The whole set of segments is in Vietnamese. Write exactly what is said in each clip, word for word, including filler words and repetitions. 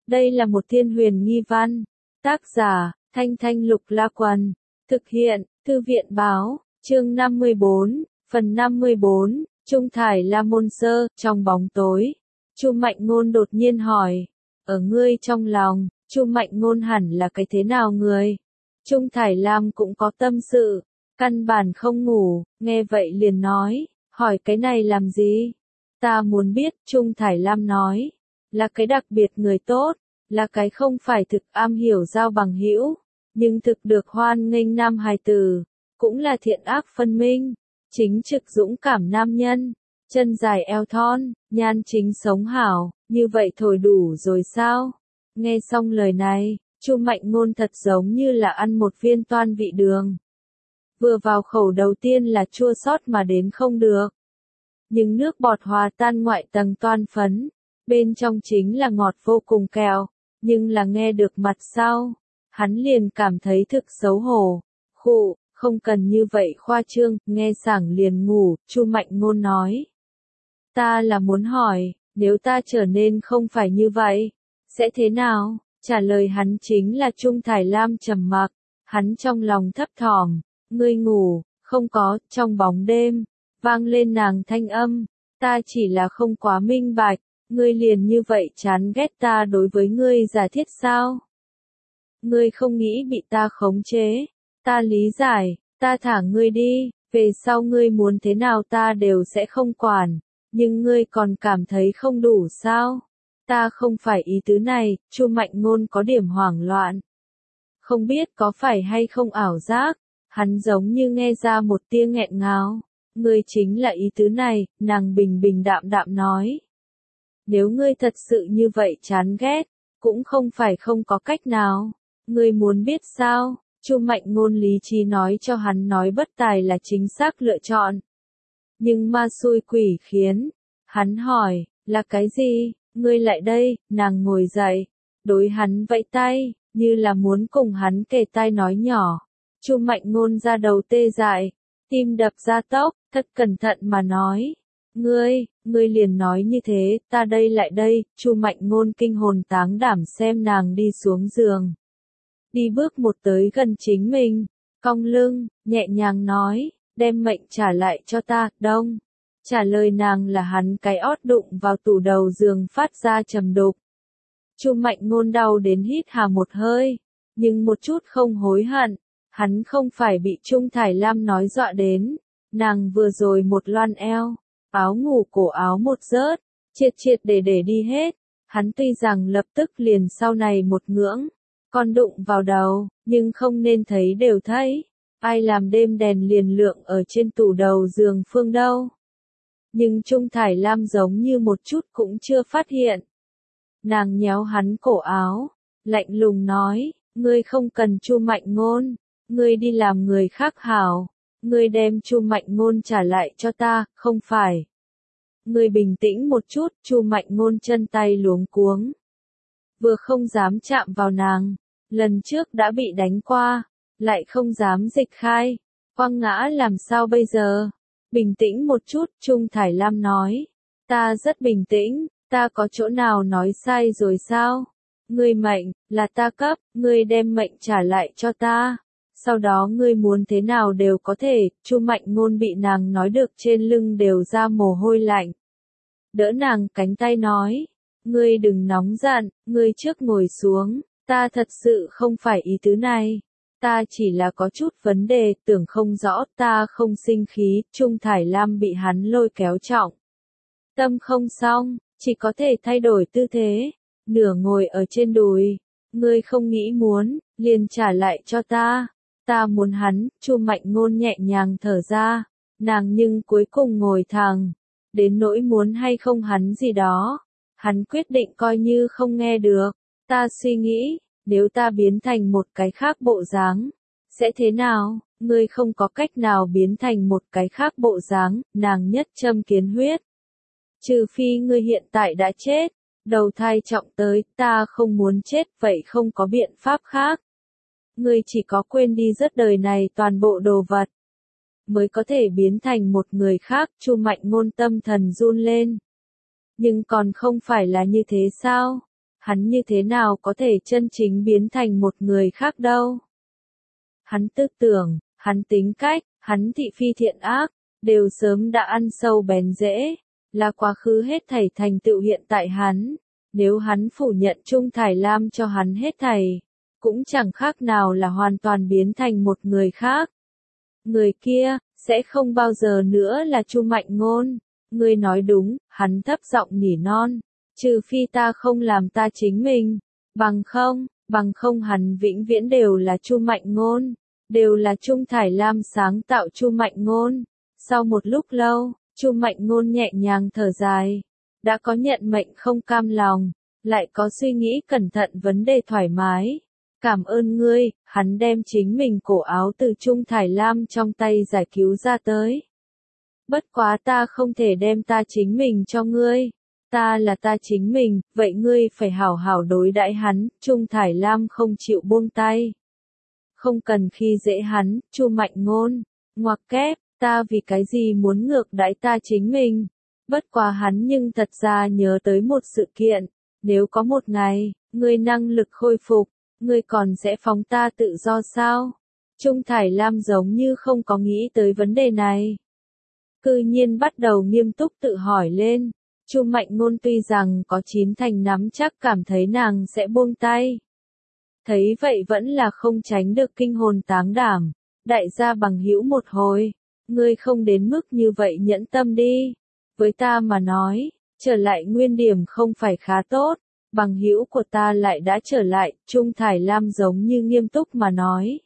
Đây là một thiên huyền nghi văn. Tác giả, Thanh Thanh Lục La Quần. Thực hiện, Thư viện Báo, chương năm mươi bốn, phần năm mươi bốn, Trung Thải La Môn Sơ, trong bóng tối. Chu Mạnh Ngôn đột nhiên hỏi, ở ngươi trong lòng, Chu Mạnh Ngôn hẳn là cái thế nào người? Trung Thải Lam cũng có tâm sự, căn bản không ngủ, nghe vậy liền nói, hỏi cái này làm gì? Ta muốn biết, Trung Thải Lam nói, là cái đặc biệt người tốt, là cái không phải thực am hiểu giao bằng hữu, nhưng thực được hoan nghênh nam hài tử, cũng là thiện ác phân minh, chính trực dũng cảm nam nhân, chân dài eo thon, nhan chính sống hảo, như vậy thổi đủ rồi sao? Nghe xong lời này, Chu Mạnh Ngôn thật giống như là ăn một viên toan vị đường. Vừa vào khẩu đầu tiên là chua xót mà đến không được. Nhưng nước bọt hòa tan ngoại tầng toan phấn, bên trong chính là ngọt vô cùng kẹo, nhưng là nghe được mặt sau, hắn liền cảm thấy thực xấu hổ. Khụ, không cần như vậy khoa trương, nghe sảng liền ngủ, Chu Mạnh Ngôn nói. Ta là muốn hỏi, nếu ta trở nên không phải như vậy, sẽ thế nào? Trả lời hắn chính là Trung Thải Lam trầm mặc, hắn trong lòng thấp thỏm, ngươi ngủ, không có, trong bóng đêm, vang lên nàng thanh âm, ta chỉ là không quá minh bạch, ngươi liền như vậy chán ghét ta đối với ngươi giả thiết sao? Ngươi không nghĩ bị ta khống chế, ta lý giải, ta thả ngươi đi, về sau ngươi muốn thế nào ta đều sẽ không quản, nhưng ngươi còn cảm thấy không đủ sao? Ta không phải ý tứ này, Chu Mạnh Ngôn có điểm hoảng loạn. Không biết có phải hay không ảo giác, hắn giống như nghe ra một tia nghẹn ngào. Ngươi chính là ý tứ này, nàng bình bình đạm đạm nói. Nếu ngươi thật sự như vậy chán ghét, cũng không phải không có cách nào. Ngươi muốn biết sao? Chu Mạnh Ngôn lý trí nói cho hắn nói bất tài là chính xác lựa chọn. Nhưng ma xui quỷ khiến. Hắn hỏi, là cái gì? Ngươi lại đây, nàng ngồi dậy, đối hắn vẫy tay, như là muốn cùng hắn kề tai nói nhỏ. Chu Mạnh Ngôn ra đầu tê dại, tim đập ra tốc, thật cẩn thận mà nói. Ngươi, ngươi liền nói như thế, ta đây lại đây, Chu Mạnh Ngôn kinh hồn táng đảm xem nàng đi xuống giường. Đi bước một tới gần chính mình, cong lưng, nhẹ nhàng nói, đem mệnh trả lại cho ta, đông. Trả lời nàng là hắn cái ót đụng vào tủ đầu giường phát ra trầm đục. Chu Mạnh Ngôn đau đến hít hà một hơi, nhưng một chút không hối hận, hắn không phải bị Trung Thải Lam nói dọa đến, nàng vừa rồi một loan eo, áo ngủ cổ áo một rớt, triệt triệt để để đi hết, hắn tuy rằng lập tức liền sau này một ngưỡng, còn đụng vào đầu, nhưng không nên thấy đều thấy, ai làm đêm đèn liền lượng ở trên tủ đầu giường phương đâu. Nhưng Trung Thải Lam giống như một chút cũng chưa phát hiện. Nàng nhéo hắn cổ áo, lạnh lùng nói, ngươi không cần Chu Mạnh Ngôn, ngươi đi làm người khác hảo, ngươi đem Chu Mạnh Ngôn trả lại cho ta, không phải. Ngươi bình tĩnh một chút, Chu Mạnh Ngôn chân tay luống cuống. Vừa không dám chạm vào nàng, lần trước đã bị đánh qua, lại không dám dịch khai, quăng ngã làm sao bây giờ? Bình tĩnh một chút, Trung Thải Lam nói. Ta rất bình tĩnh, ta có chỗ nào nói sai rồi sao? Ngươi mệnh, là ta cấp, ngươi đem mệnh trả lại cho ta. Sau đó ngươi muốn thế nào đều có thể, Chu Mạnh Ngôn bị nàng nói được trên lưng đều ra mồ hôi lạnh. Đỡ nàng cánh tay nói, ngươi đừng nóng giận, ngươi trước ngồi xuống, ta thật sự không phải ý tứ này. Ta chỉ là có chút vấn đề, tưởng không rõ, ta không sinh khí, Trung Thải Lam bị hắn lôi kéo trọng. Tâm không xong, chỉ có thể thay đổi tư thế, nửa ngồi ở trên đùi, ngươi không nghĩ muốn, liền trả lại cho ta, ta muốn hắn, Chu Mạnh Ngôn nhẹ nhàng thở ra, nàng nhưng cuối cùng ngồi thẳng, đến nỗi muốn hay không hắn gì đó, hắn quyết định coi như không nghe được, ta suy nghĩ. Nếu ta biến thành một cái khác bộ dáng, sẽ thế nào? Ngươi không có cách nào biến thành một cái khác bộ dáng, nàng nhất châm kiến huyết. Trừ phi ngươi hiện tại đã chết, đầu thai trọng tới, ta không muốn chết, vậy không có biện pháp khác. Ngươi chỉ có quên đi rất đời này toàn bộ đồ vật, mới có thể biến thành một người khác, Chu Mạnh Ngôn tâm thần run lên. Nhưng còn không phải là như thế sao? hắn như thế nào có thể chân chính biến thành một người khác đâu. Hắn tư tưởng, hắn tính cách, hắn thị phi thiện ác, đều sớm đã ăn sâu bén rễ, là quá khứ hết thảy thành tựu hiện tại hắn. Nếu hắn phủ nhận Trung Thải Lam cho hắn hết thảy, cũng chẳng khác nào là hoàn toàn biến thành một người khác. Người kia, sẽ không bao giờ nữa là Chu Mạnh Ngôn. Ngươi nói đúng, hắn thấp giọng nỉ non. Trừ phi ta không làm ta chính mình. Bằng không, bằng không hắn vĩnh viễn đều là Chu Mạnh Ngôn. Đều là Trung Thải Lam sáng tạo Chu Mạnh Ngôn. Sau một lúc lâu, Chu Mạnh Ngôn nhẹ nhàng thở dài. Đã có nhận mệnh không cam lòng, lại có suy nghĩ cẩn thận vấn đề thoải mái. Cảm ơn ngươi, hắn đem chính mình cổ áo từ Trung Thải Lam trong tay giải cứu ra tới. Bất quá ta không thể đem ta chính mình cho ngươi. Ta là ta chính mình, vậy ngươi phải hảo hảo đối đãi hắn. Trung Thải Lam không chịu buông tay. Không cần khi dễ hắn, Chu Mạnh Ngôn. Ngoặc kép, ta vì cái gì muốn ngược đãi ta chính mình. Bất quá hắn nhưng thật ra nhớ tới một sự kiện. Nếu có một ngày, ngươi năng lực khôi phục, ngươi còn sẽ phóng ta tự do sao? Trung Thải Lam giống như không có nghĩ tới vấn đề này. Cư nhiên bắt đầu nghiêm túc tự hỏi lên. Chu Mạnh Ngôn tuy rằng có chín thành nắm chắc cảm thấy nàng sẽ buông tay. Thấy vậy vẫn là không tránh được kinh hồn táng đảm. Đại gia bằng hữu một hồi, ngươi không đến mức như vậy nhẫn tâm đi. Với ta mà nói, trở lại nguyên điểm không phải khá tốt. Bằng hữu của ta lại đã trở lại, Trung Thải Lam giống như nghiêm túc mà nói.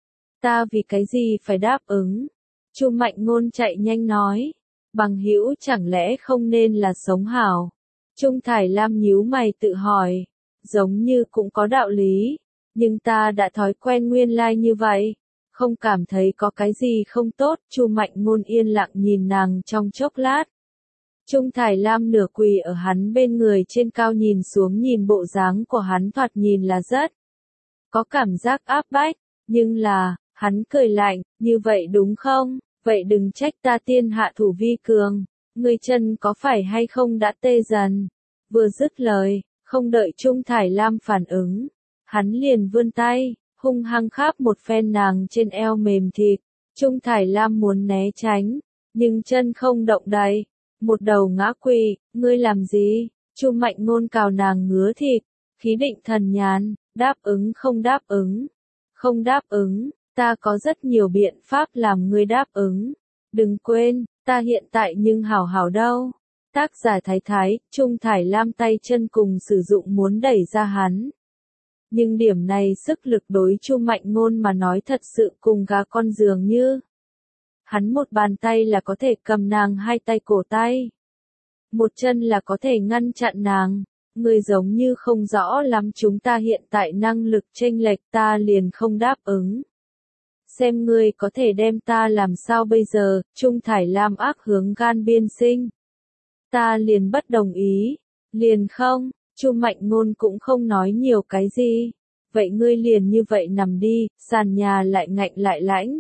Ta vì cái gì phải đáp ứng? Chu Mạnh Ngôn chạy nhanh nói. Bằng hữu chẳng lẽ không nên là sống hảo? Trung Thải Lam nhíu mày tự hỏi. Giống như cũng có đạo lý. Nhưng ta đã thói quen nguyên lai like như vậy. Không cảm thấy có cái gì không tốt. Chu Mạnh Ngôn yên lặng nhìn nàng trong chốc lát. Trung Thải Lam nửa quỳ ở hắn bên người trên cao nhìn xuống nhìn bộ dáng của hắn thoạt nhìn là rất có cảm giác áp bách, nhưng là, hắn cười lạnh, như vậy đúng không? Vậy đừng trách ta tiên hạ thủ vi cường, ngươi chân có phải hay không đã tê dần? Vừa dứt lời, không đợi Trung Thải Lam phản ứng, hắn liền vươn tay, hung hăng kháp một phen nàng trên eo mềm thịt. Trung Thải Lam muốn né tránh, nhưng chân không động đậy. Một đầu ngã quỵ, ngươi làm gì? Chu Mạnh Ngôn cào nàng ngứa thịt, khí định thần nhàn, đáp ứng không đáp ứng. Không đáp ứng, ta có rất nhiều biện pháp làm ngươi đáp ứng. Đừng quên, ta hiện tại nhưng hảo hảo đâu. Tác giả Thái Thái, Trung Thải Lam tay chân cùng sử dụng muốn đẩy ra hắn. Nhưng điểm này sức lực đối Chu Mạnh Ngôn mà nói thật sự cùng gà con dường như. Hắn một bàn tay là có thể cầm nàng hai tay cổ tay. Một chân là có thể ngăn chặn nàng. Ngươi giống như không rõ lắm chúng ta hiện tại năng lực chênh lệch ta liền không đáp ứng. Xem ngươi có thể đem ta làm sao bây giờ, Trung Thải Lam ác hướng gan biên sinh. Ta liền bất đồng ý. Liền không, Chu Mạnh Ngôn cũng không nói nhiều cái gì. Vậy ngươi liền như vậy nằm đi, sàn nhà lại ngạnh lại lãnh.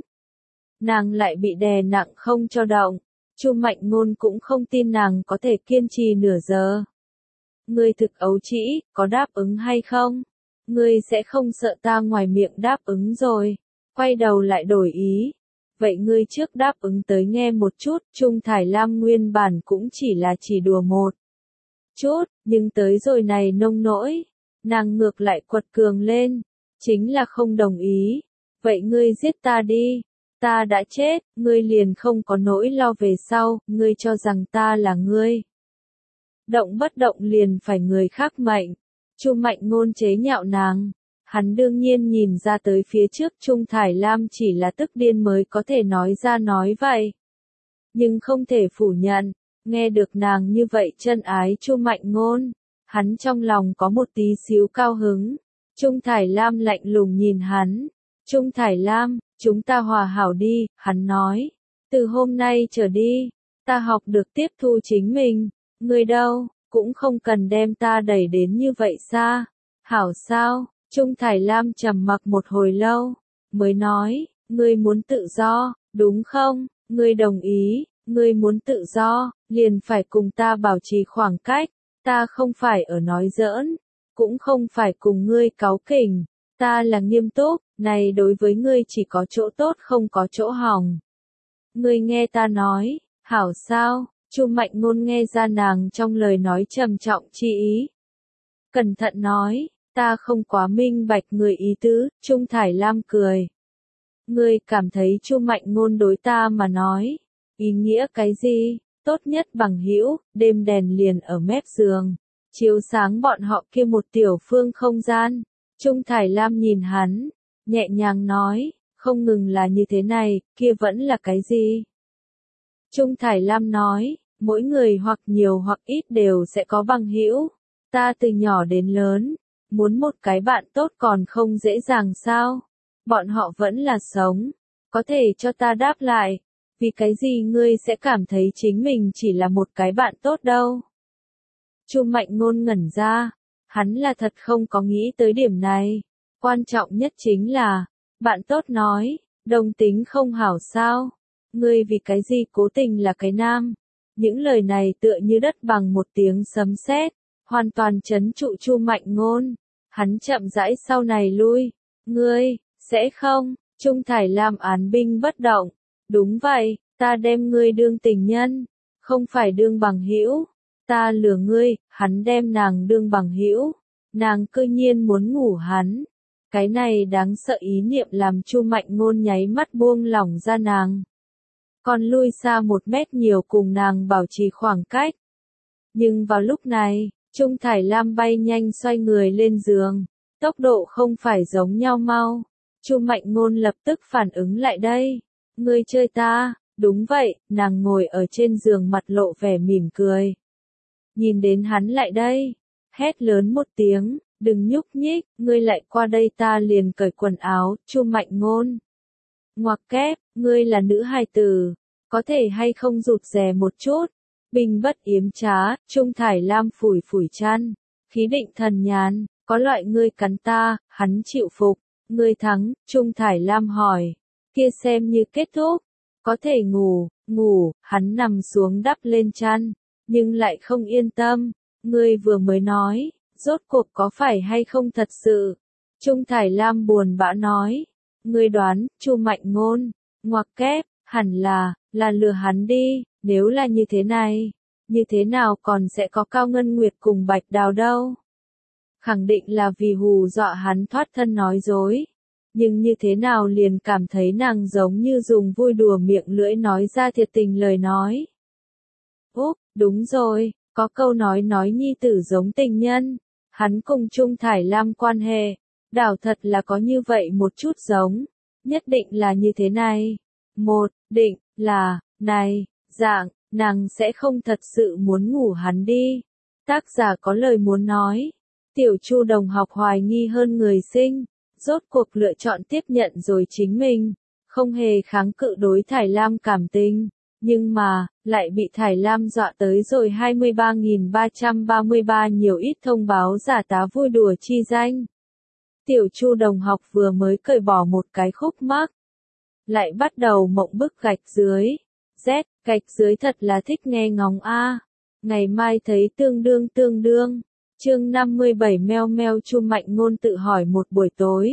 Nàng lại bị đè nặng không cho động. Chu Mạnh Ngôn cũng không tin nàng có thể kiên trì nửa giờ. Ngươi thực ấu trĩ, có đáp ứng hay không? Ngươi sẽ không sợ ta ngoài miệng đáp ứng rồi. Quay đầu lại đổi ý. Vậy ngươi trước đáp ứng tới nghe một chút. Trung Thải Lam nguyên bản cũng chỉ là chỉ đùa một chút, nhưng tới rồi này nông nỗi. Nàng ngược lại quật cường lên. Chính là không đồng ý. Vậy ngươi giết ta đi. Ta đã chết, ngươi liền không có nỗi lo về sau, ngươi cho rằng ta là ngươi. Động bất động liền phải người khác mệnh. Chu Mạnh Ngôn chế nhạo nàng. Hắn đương nhiên nhìn ra tới phía trước Trung Thải Lam chỉ là tức điên mới có thể nói ra nói vậy. Nhưng không thể phủ nhận, nghe được nàng như vậy chân ái Chu Mạnh Ngôn. Hắn trong lòng có một tí xíu cao hứng. Trung Thải Lam lạnh lùng nhìn hắn. Trung Thải Lam, chúng ta hòa hảo đi, hắn nói. Từ hôm nay trở đi, ta học được tiếp thu chính mình. Ngươi đâu, cũng không cần đem ta đẩy đến như vậy xa. Hảo sao? Trung Thải Lam trầm mặc một hồi lâu, mới nói, ngươi muốn tự do, đúng không? Ngươi đồng ý, ngươi muốn tự do, liền phải cùng ta bảo trì khoảng cách. Ta không phải ở nói giỡn. cũng không phải cùng ngươi cáu kỉnh, ta là nghiêm túc, này đối với ngươi chỉ có chỗ tốt không có chỗ hỏng. Ngươi nghe ta nói, hảo sao? Chu Mạnh Ngôn nghe ra nàng trong lời nói trầm trọng chi ý. Cẩn thận nói, ta không quá minh bạch người ý tứ, Trung Thải Lam cười. Ngươi cảm thấy Chu Mạnh Ngôn đối ta mà nói, ý nghĩa cái gì? Tốt nhất bằng hữu, đêm đèn liền ở mép giường, chiếu sáng bọn họ kia một tiểu phương không gian. Trung Thải Lam nhìn hắn, nhẹ nhàng nói, không ngừng là như thế này, kia vẫn là cái gì? Trung Thải Lam nói, mỗi người hoặc nhiều hoặc ít đều sẽ có bằng hữu. Ta từ nhỏ đến lớn, muốn một cái bạn tốt còn không dễ dàng sao? Bọn họ vẫn là sống, có thể cho ta đáp lại, vì cái gì ngươi sẽ cảm thấy chính mình chỉ là một cái bạn tốt đâu? Chu Mạnh Ngôn ngẩn ra, hắn là thật không có nghĩ tới điểm này. Quan trọng nhất chính là, bạn tốt nói, đồng tính không hảo sao? Ngươi vì cái gì cố tình là cái nam? Những lời này tựa như đất bằng một tiếng sấm sét, hoàn toàn trấn trụ Chu Mạnh Ngôn. Hắn chậm rãi sau này lui. Ngươi, sẽ không? Trung Thải Lam án binh bất động. Đúng vậy, ta đem ngươi đương tình nhân, không phải đương bằng hữu. Ta lừa ngươi, hắn đem nàng đương bằng hữu. Nàng cư nhiên muốn ngủ hắn. Cái này đáng sợ ý niệm làm Chu Mạnh Ngôn nháy mắt buông lỏng ra nàng. Còn lui xa một mét nhiều cùng nàng bảo trì khoảng cách. Nhưng vào lúc này, Trung Thải Lam bay nhanh xoay người lên giường, tốc độ không phải giống nhau mau. Chu Mạnh Ngôn lập tức phản ứng lại đây. Ngươi chơi ta? Đúng vậy, nàng ngồi ở trên giường mặt lộ vẻ mỉm cười. Nhìn đến hắn lại đây, hét lớn một tiếng, đừng nhúc nhích, ngươi lại qua đây ta liền cởi quần áo. Chu Mạnh Ngôn. Ngoặc kép, ngươi là nữ hài tử, có thể hay không rụt rè một chút? Bình bất yếm trá, Trung Thải Lam phủi phủi chăn, khí định thần nhàn, có loại ngươi cắn ta, hắn chịu phục, ngươi thắng. Trung Thải Lam hỏi, kia xem như kết thúc, có thể ngủ, ngủ. Hắn nằm xuống đắp lên chăn, nhưng lại không yên tâm. Ngươi vừa mới nói, rốt cuộc có phải hay không thật sự? Trung Thải Lam buồn bã nói, ngươi đoán. Chu Mạnh Ngôn. Ngoặc kép, hẳn là, là lừa hắn đi. Nếu là như thế này, như thế nào còn sẽ có Cao Ngân Nguyệt cùng Bạch Đào đâu? Khẳng định là vì hù dọa hắn thoát thân nói dối. Nhưng như thế nào liền cảm thấy nàng giống như dùng vui đùa miệng lưỡi nói ra thiệt tình lời nói. Úp, đúng rồi, có câu nói nói nhi tử giống tình nhân. Hắn cùng Trung Thải Lam quan hệ, đảo thật là có như vậy một chút giống. Nhất định là như thế này. Một, định, là, này. Dạng, nàng sẽ không thật sự muốn ngủ hắn đi. Tác giả có lời muốn nói. Tiểu Chu đồng học hoài nghi hơn người sinh, rốt cuộc lựa chọn tiếp nhận rồi chính mình, không hề kháng cự đối Thải Lam cảm tình, nhưng mà, lại bị Thải Lam dọa tới rồi hai mươi ba nghìn ba trăm ba mươi ba nhiều ít thông báo giả tá vui đùa chi danh. Tiểu Chu đồng học vừa mới cởi bỏ một cái khúc mắc, lại bắt đầu mộng bức gạch dưới. Z, gạch dưới thật là thích nghe ngóng a. Ngày mai thấy tương đương tương đương. Chương năm mươi bảy meo meo. Chu Mạnh Ngôn tự hỏi một buổi tối.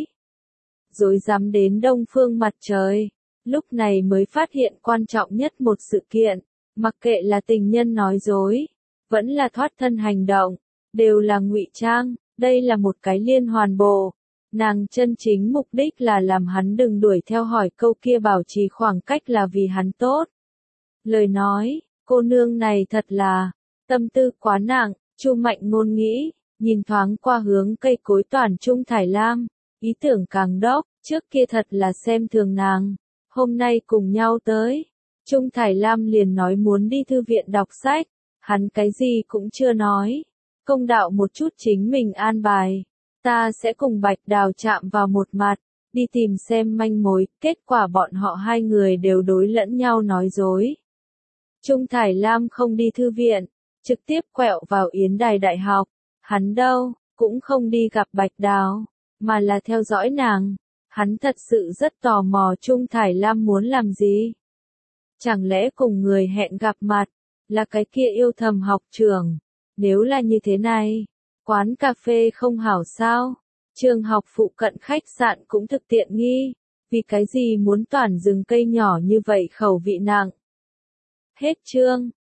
Rồi dám đến đông phương mặt trời. Lúc này mới phát hiện quan trọng nhất một sự kiện. Mặc kệ là tình nhân nói dối, vẫn là thoát thân hành động, đều là ngụy trang. Đây là một cái liên hoàn bộ. Nàng chân chính mục đích là làm hắn đừng đuổi theo hỏi câu kia bảo trì khoảng cách là vì hắn tốt. Lời nói, cô nương này thật là, tâm tư quá nặng. Chu Mạnh Ngôn nghĩ, nhìn thoáng qua hướng cây cối toàn Trung Thải Lam, ý tưởng càng đốc, trước kia thật là xem thường nàng, hôm nay cùng nhau tới. Trung Thải Lam liền nói muốn đi thư viện đọc sách, hắn cái gì cũng chưa nói, công đạo một chút chính mình an bài, ta sẽ cùng Bạch Đào chạm vào một mặt, đi tìm xem manh mối. Kết quả bọn họ hai người đều đối lẫn nhau nói dối. Trung Thải Lam không đi thư viện, trực tiếp quẹo vào Yến Đài Đại học. Hắn đâu, cũng không đi gặp Bạch Đào, mà là theo dõi nàng. Hắn thật sự rất tò mò Trung Thải Lam muốn làm gì. Chẳng lẽ cùng người hẹn gặp mặt, là cái kia yêu thầm học trưởng. Nếu là như thế này, quán cà phê không hảo sao? Trường học phụ cận khách sạn cũng thực tiện nghi, vì cái gì muốn toàn rừng cây nhỏ như vậy khẩu vị nặng. Hết chương.